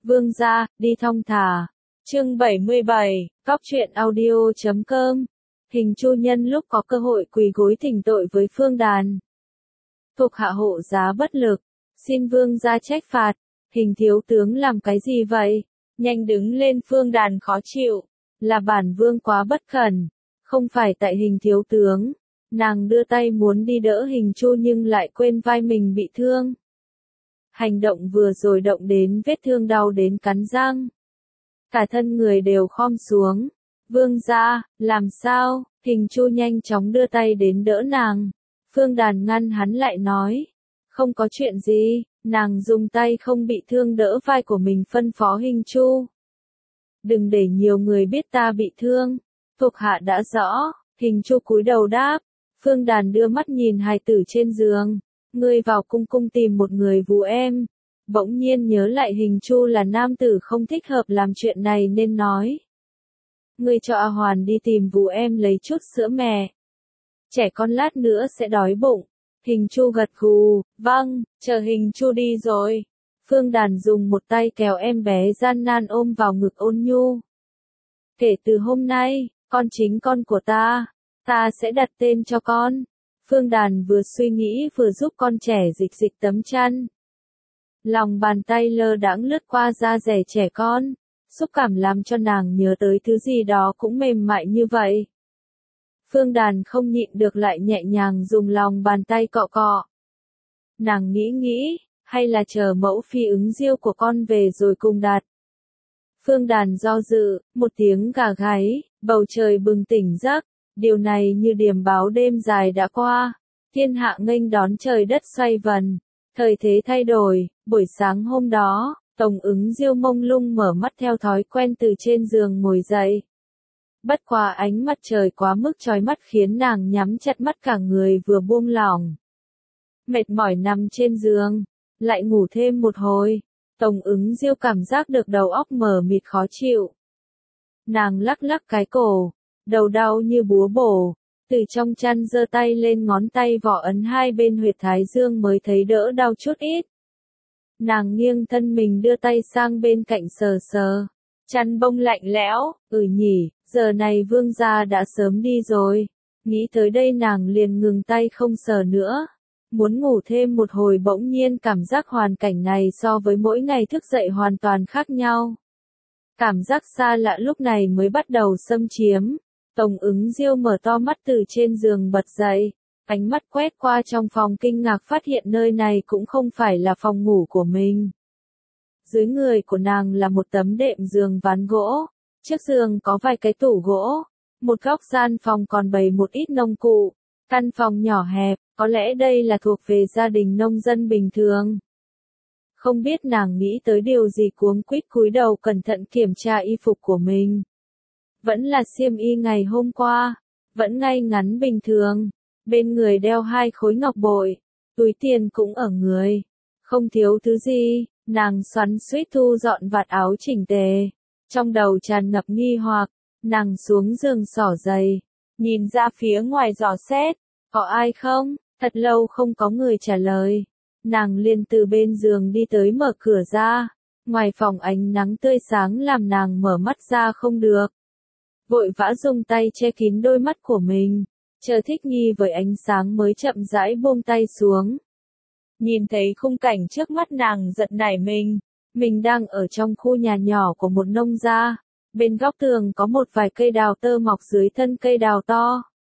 Vương gia, đi thong thả. Chương 77, Cóc truyện audio.com. Hình Chu nhân lúc có cơ hội quỳ gối thỉnh tội với Phương Đàn. Thuộc hạ hộ giá bất lực, xin vương gia trách phạt. Hình thiếu tướng làm cái gì vậy? Nhanh đứng lên. Phương Đàn khó chịu. Là bản vương quá bất cẩn. Không phải tại hình thiếu tướng. Nàng đưa tay muốn đi đỡ Hình Chu nhưng lại quên vai mình bị thương. Hành động vừa rồi động đến vết thương đau đến cắn răng. Cả thân người đều khom xuống. Vương gia, làm sao? Hình Chu nhanh chóng đưa tay đến đỡ nàng. Phương Đàn ngăn hắn lại nói. Không có chuyện gì. Nàng dùng tay không bị thương đỡ vai của mình phân phó Hình Chu. Đừng để nhiều người biết ta bị thương. Thuộc hạ đã rõ. Hình Chu cúi đầu đáp. Phương Đàn đưa mắt nhìn hài tử trên giường. Ngươi vào cung tìm một người vú em. Bỗng nhiên nhớ lại Hình Chu là nam tử không thích hợp làm chuyện này nên nói. Ngươi cho A Hoàn đi tìm vú em lấy chút sữa mẹ. Trẻ con lát nữa sẽ đói bụng. Hình Chu gật gù, vâng, chờ Hình Chu đi rồi. Phương Đàn dùng một tay kéo em bé gian nan ôm vào ngực ôn nhu. Kể từ hôm nay, con chính con của ta. Ta sẽ đặt tên cho con. Phương Đàn vừa suy nghĩ vừa giúp con trẻ dịch tấm chăn. Lòng bàn tay lơ đãng lướt qua da dẻ trẻ con. Xúc cảm làm cho nàng nhớ tới thứ gì đó cũng mềm mại như vậy. Phương Đàn không nhịn được lại nhẹ nhàng dùng lòng bàn tay cọ cọ. Nàng nghĩ, hay là chờ mẫu phi ứng diêu của con về rồi cùng đặt. Phương Đàn do dự, một tiếng gà gáy, bầu trời bừng tỉnh giấc. Điều này như điềm báo đêm dài đã qua. Thiên hạ nghênh đón trời đất xoay vần. Thời thế thay đổi, buổi sáng hôm đó, Tổng Ứng Diêu mông lung mở mắt theo thói quen từ trên giường ngồi dậy. Bất quá ánh mặt trời quá mức chói mắt khiến nàng nhắm chặt mắt cả người vừa buông lỏng. Mệt mỏi nằm trên giường, lại ngủ thêm một hồi. Tổng Ứng Diêu cảm giác được đầu óc mờ mịt khó chịu. Nàng lắc cái cổ, đầu đau như búa bổ. Từ trong chăn giơ tay lên ngón tay vỏ ấn hai bên huyệt thái dương mới thấy đỡ đau chút ít. Nàng nghiêng thân mình đưa tay sang bên cạnh sờ sờ. Chăn bông lạnh lẽo, nhỉ, giờ này vương gia đã sớm đi rồi. Nghĩ tới đây nàng liền ngừng tay không sờ nữa. Muốn ngủ thêm một hồi bỗng nhiên cảm giác hoàn cảnh này so với mỗi ngày thức dậy hoàn toàn khác nhau. Cảm giác xa lạ lúc này mới bắt đầu xâm chiếm. Tổng Ứng Diêu mở to mắt từ trên giường bật dậy, ánh mắt quét qua trong phòng kinh ngạc phát hiện nơi này cũng không phải là phòng ngủ của mình. Dưới người của nàng là một tấm đệm giường ván gỗ, trước giường có vài cái tủ gỗ, một góc gian phòng còn bày một ít nông cụ, căn phòng nhỏ hẹp, có lẽ đây là thuộc về gia đình nông dân bình thường. Không biết nàng nghĩ tới điều gì cuống quýt cúi đầu cẩn thận kiểm tra y phục của mình. Vẫn là xiêm y ngày hôm qua, vẫn ngay ngắn bình thường, bên người đeo 2 khối ngọc bội, túi tiền cũng ở người, không thiếu thứ gì, nàng xoắn xuýt thu dọn vạt áo chỉnh tề, trong đầu tràn ngập nghi hoặc, nàng xuống giường xỏ giày, nhìn ra phía ngoài dò xét, có ai không, thật lâu không có người trả lời, nàng liền từ bên giường đi tới mở cửa ra, ngoài phòng ánh nắng tươi sáng làm nàng mở mắt ra không được. Vội vã dùng tay che kín đôi mắt của mình, chờ thích nghi với ánh sáng mới chậm rãi buông tay xuống. Nhìn thấy khung cảnh trước mắt nàng giật nảy mình đang ở trong khu nhà nhỏ của một nông gia, bên góc tường có một vài cây đào tơ mọc dưới thân cây đào to.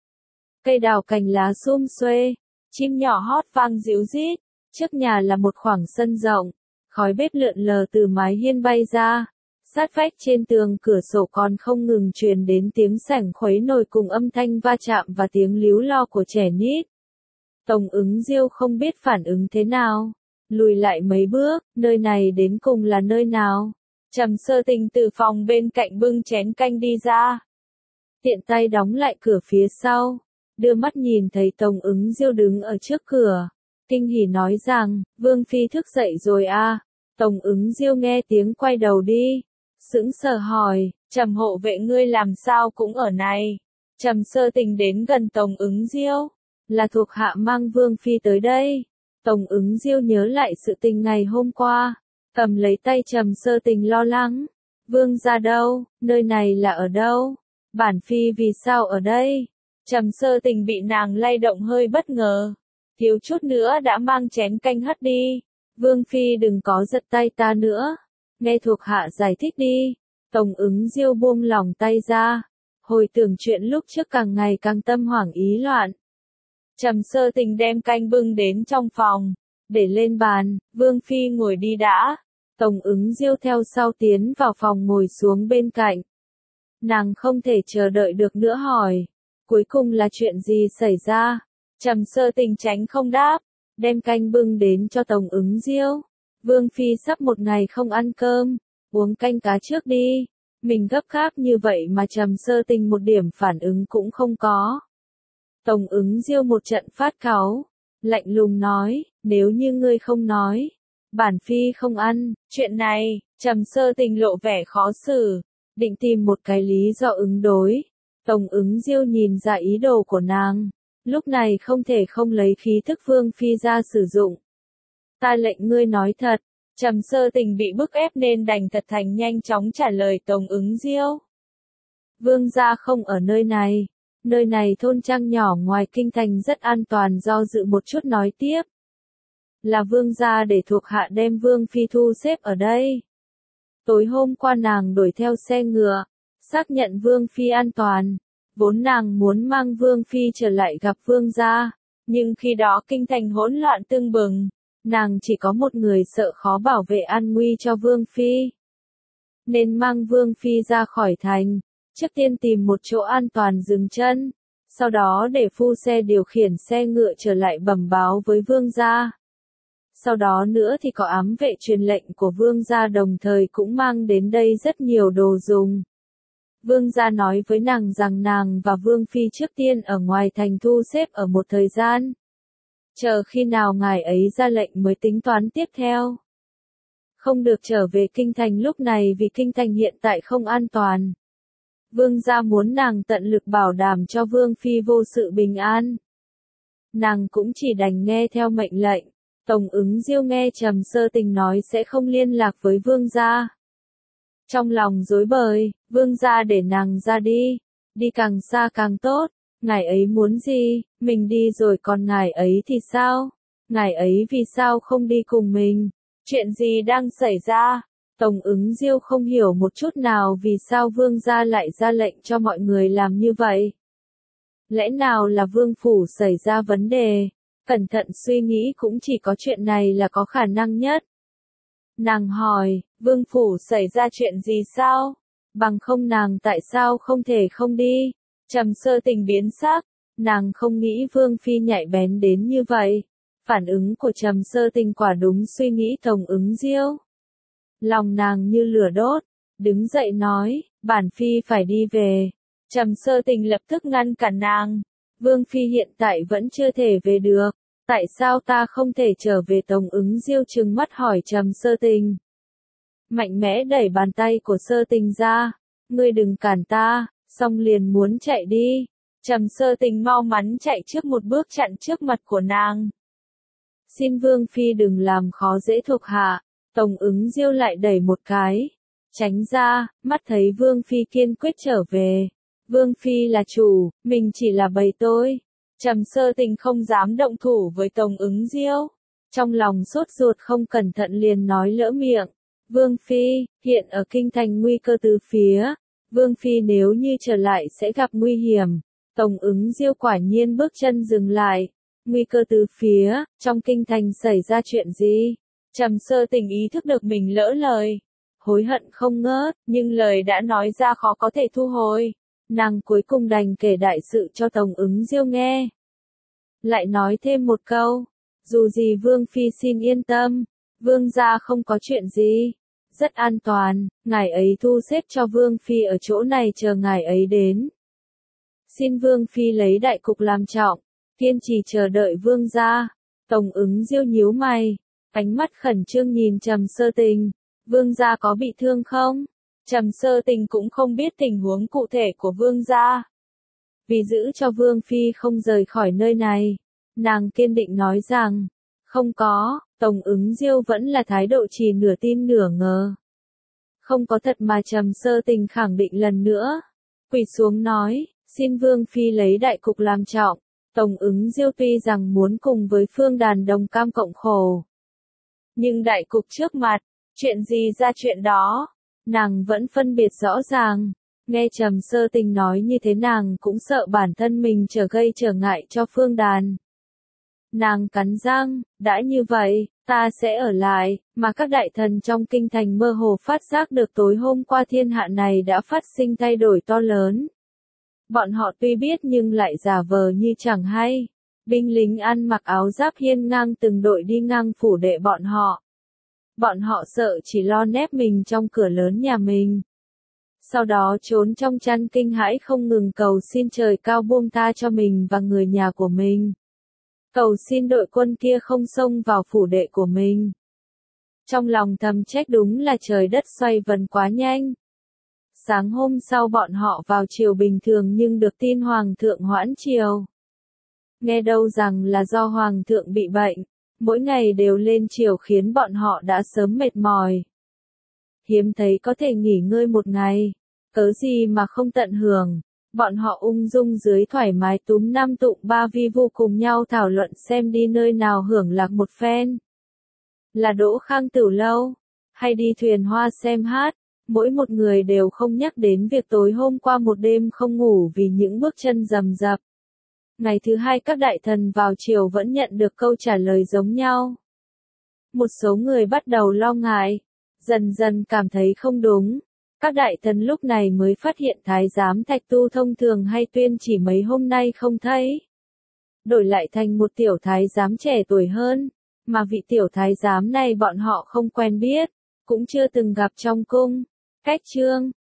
Cây đào cành lá sum xuê, chim nhỏ hót vang ríu rít, trước nhà là một khoảng sân rộng, khói bếp lượn lờ từ mái hiên bay ra. Sát vách trên tường cửa sổ còn không ngừng truyền đến tiếng sảng khuấy nồi cùng âm thanh va chạm và tiếng líu lo của trẻ nít. Tổng Ứng Diêu không biết phản ứng thế nào. Lùi lại mấy bước, nơi này đến cùng là nơi nào? Trầm Sơ Tình từ phòng bên cạnh bưng chén canh đi ra. Tiện tay đóng lại cửa phía sau. Đưa mắt nhìn thấy Tổng Ứng Diêu đứng ở trước cửa. Kinh hỉ nói rằng, Vương Phi thức dậy rồi à? Tổng Ứng Diêu nghe tiếng quay đầu đi. Sững sờ hỏi, Trầm hộ vệ ngươi làm sao cũng ở này. Trầm Sơ Tình đến gần Tổng Ứng Diêu, là thuộc hạ mang Vương Phi tới đây. Tổng Ứng Diêu nhớ lại sự tình ngày hôm qua, Cầm lấy tay Trầm Sơ Tình lo lắng. Vương gia đâu, nơi này là ở đâu? Bản phi vì sao ở đây? Trầm Sơ Tình bị nàng lay động hơi bất ngờ. Thiếu chút nữa đã mang chén canh hất đi. Vương phi đừng có giật tay ta nữa. Nghe thuộc hạ giải thích đi. Tống Ứng Diêu buông lỏng tay ra. Hồi tưởng chuyện lúc trước càng ngày càng tâm hoảng ý loạn. Trầm Sơ Tình đem canh bưng đến trong phòng. Để lên bàn, Vương phi ngồi đi đã. Tống Ứng Diêu theo sau tiến vào phòng ngồi xuống bên cạnh. Nàng không thể chờ đợi được nữa hỏi. Cuối cùng là chuyện gì xảy ra? Trầm Sơ Tình tránh không đáp. Đem canh bưng đến cho Tống Ứng Diêu. Vương phi sắp một ngày không ăn cơm. Uống canh cá trước đi. Mình gấp gáp như vậy mà Trầm Sơ Tình một điểm phản ứng cũng không có. Tống Ứng Diêu một trận phát cáu. Lạnh lùng nói, nếu như ngươi không nói. Bản phi không ăn, chuyện này, Trầm Sơ Tình lộ vẻ khó xử. Định tìm một cái lý do ứng đối. Tống Ứng Diêu nhìn ra ý đồ của nàng. Lúc này không thể không lấy khí thức Vương phi ra sử dụng. Ta lệnh ngươi nói thật. Trầm Sơ Tình bị bức ép nên đành thật thành nhanh chóng trả lời Tống Ứng Diêu. Vương gia không ở nơi này. Nơi này thôn trang nhỏ ngoài kinh thành rất an toàn, do dự một chút nói tiếp. Là vương gia để thuộc hạ đem Vương phi thu xếp ở đây. Tối hôm qua nàng đuổi theo xe ngựa, xác nhận Vương phi an toàn. Vốn nàng muốn mang Vương phi trở lại gặp vương gia, nhưng khi đó kinh thành hỗn loạn tưng bừng, nàng chỉ có một người sợ khó bảo vệ an nguy cho Vương phi. Nên mang Vương phi ra khỏi thành, trước tiên tìm một chỗ an toàn dừng chân, sau đó để phu xe điều khiển xe ngựa trở lại bẩm báo với vương gia. Sau đó nữa thì có ám vệ truyền lệnh của vương gia, đồng thời cũng mang đến đây rất nhiều đồ dùng. Vương gia nói với nàng rằng nàng và Vương phi trước tiên ở ngoài thành thu xếp ở một thời gian. Chờ khi nào ngài ấy ra lệnh mới tính toán tiếp theo. Không được trở về kinh thành lúc này vì kinh thành hiện tại không an toàn. Vương gia muốn nàng tận lực bảo đảm cho Vương phi vô sự bình an. Nàng cũng chỉ đành nghe theo mệnh lệnh. Tống Ứng Diêu nghe Trầm Sơ Tình nói sẽ không liên lạc với vương gia. Trong lòng rối bời, vương gia để nàng ra đi. Đi càng xa càng tốt. Ngài ấy muốn gì, mình đi rồi còn ngài ấy thì sao? Ngài ấy vì sao không đi cùng mình? Chuyện gì đang xảy ra? Tống Ứng Diêu không hiểu một chút nào vì sao vương gia lại ra lệnh cho mọi người làm như vậy. Lẽ nào là vương phủ xảy ra vấn đề? Cẩn thận suy nghĩ cũng chỉ có chuyện này là có khả năng nhất. Nàng hỏi, vương phủ xảy ra chuyện gì sao? Bằng không nàng tại sao không thể không đi? Trầm Sơ Tình biến sắc, nàng không nghĩ Vương phi nhạy bén đến như vậy. Phản ứng của Trầm Sơ Tình quả đúng suy nghĩ Tống Ứng Diêu. Lòng nàng như lửa đốt, đứng dậy nói, bản phi phải đi về. Trầm Sơ Tình lập tức ngăn cản nàng. Vương phi hiện tại vẫn chưa thể về được. Tại sao ta không thể trở về? Tống Ứng Diêu trừng mắt hỏi Trầm Sơ Tình. Mạnh mẽ đẩy bàn tay của Sơ Tình ra. Ngươi đừng cản ta, xong liền muốn chạy đi. Trầm Sơ Tình mau mắn chạy trước một bước chặn trước mặt của nàng. Xin Vương phi đừng làm khó dễ thuộc hạ. Tống Ứng Diêu lại đẩy một cái. Tránh ra, mắt thấy Vương phi kiên quyết trở về. Vương phi là chủ, mình chỉ là bầy tôi. Trầm Sơ Tình không dám động thủ với Tống Ứng Diêu. Trong lòng sốt ruột không cẩn thận liền nói lỡ miệng. Vương phi, hiện ở kinh thành nguy cơ từ phía. Vương phi nếu như trở lại sẽ gặp nguy hiểm. Tống Ứng Diêu quả nhiên bước chân dừng lại. Nguy cơ từ phía, trong kinh thành xảy ra chuyện gì? Trầm Sơ Tình ý thức được mình lỡ lời. Hối hận không ngớt, nhưng lời đã nói ra khó có thể thu hồi. Nàng cuối cùng đành kể đại sự cho Tống Ứng Diêu nghe. Lại nói thêm một câu. Dù gì Vương phi xin yên tâm. Vương gia không có chuyện gì. Rất an toàn, ngài ấy thu xếp cho Vương phi ở chỗ này chờ ngài ấy đến. Xin Vương phi lấy đại cục làm trọng, kiên trì chờ đợi vương gia. Tống Ứng Diêu nhíu mày, ánh mắt khẩn trương nhìn Trầm Sơ Tình. Vương gia có bị thương không? Trầm Sơ Tình cũng không biết tình huống cụ thể của vương gia. Vì giữ cho Vương phi không rời khỏi nơi này, nàng kiên định nói rằng, không có, Tống Ứng Diêu vẫn là thái độ chỉ nửa tin nửa ngờ. Không có thật mà Trầm Sơ Tình khẳng định lần nữa. Quỳ xuống nói, xin Vương Phi lấy đại cục làm trọng. Tống Ứng Diêu tuy rằng muốn cùng với Phương Đàn đồng cam cộng khổ. Nhưng đại cục trước mặt, chuyện gì ra chuyện đó, nàng vẫn phân biệt rõ ràng. Nghe Trầm Sơ Tình nói như thế nàng cũng sợ bản thân mình gây trở ngại cho Phương Đàn. Nàng cắn răng, đã như vậy, ta sẽ ở lại, mà các đại thần trong kinh thành mơ hồ phát giác được tối hôm qua thiên hạ này đã phát sinh thay đổi to lớn. Bọn họ tuy biết nhưng lại giả vờ như chẳng hay. Binh lính ăn mặc áo giáp hiên ngang từng đội đi ngang phủ đệ bọn họ. Bọn họ sợ chỉ lo nép mình trong cửa lớn nhà mình. Sau đó trốn trong chăn kinh hãi không ngừng cầu xin trời cao buông tha cho mình và người nhà của mình. Cầu xin đội quân kia không xông vào phủ đệ của mình. Trong lòng thầm trách đúng là trời đất xoay vần quá nhanh. Sáng hôm sau bọn họ vào triều bình thường nhưng được tin Hoàng thượng hoãn triều. Nghe đâu rằng là do Hoàng thượng bị bệnh, mỗi ngày đều lên triều khiến bọn họ đã sớm mệt mỏi. Hiếm thấy có thể nghỉ ngơi một ngày, cớ gì mà không tận hưởng. Bọn họ ung dung dưới thoải mái túm năm tụng ba vi vu cùng nhau thảo luận xem đi nơi nào hưởng lạc một phen. Là Đỗ Khang Tửu Lâu, hay đi thuyền hoa xem hát, mỗi một người đều không nhắc đến việc tối hôm qua một đêm không ngủ vì những bước chân rầm rập. Ngày thứ hai các đại thần vào triều vẫn nhận được câu trả lời giống nhau. Một số người bắt đầu lo ngại, dần dần cảm thấy không đúng. Các đại thần lúc này mới phát hiện thái giám Thạch Tu thông thường hay tuyên chỉ mấy hôm nay không thấy. Đổi lại thành một tiểu thái giám trẻ tuổi hơn, mà vị tiểu thái giám này bọn họ không quen biết, cũng chưa từng gặp trong cung. Cách chương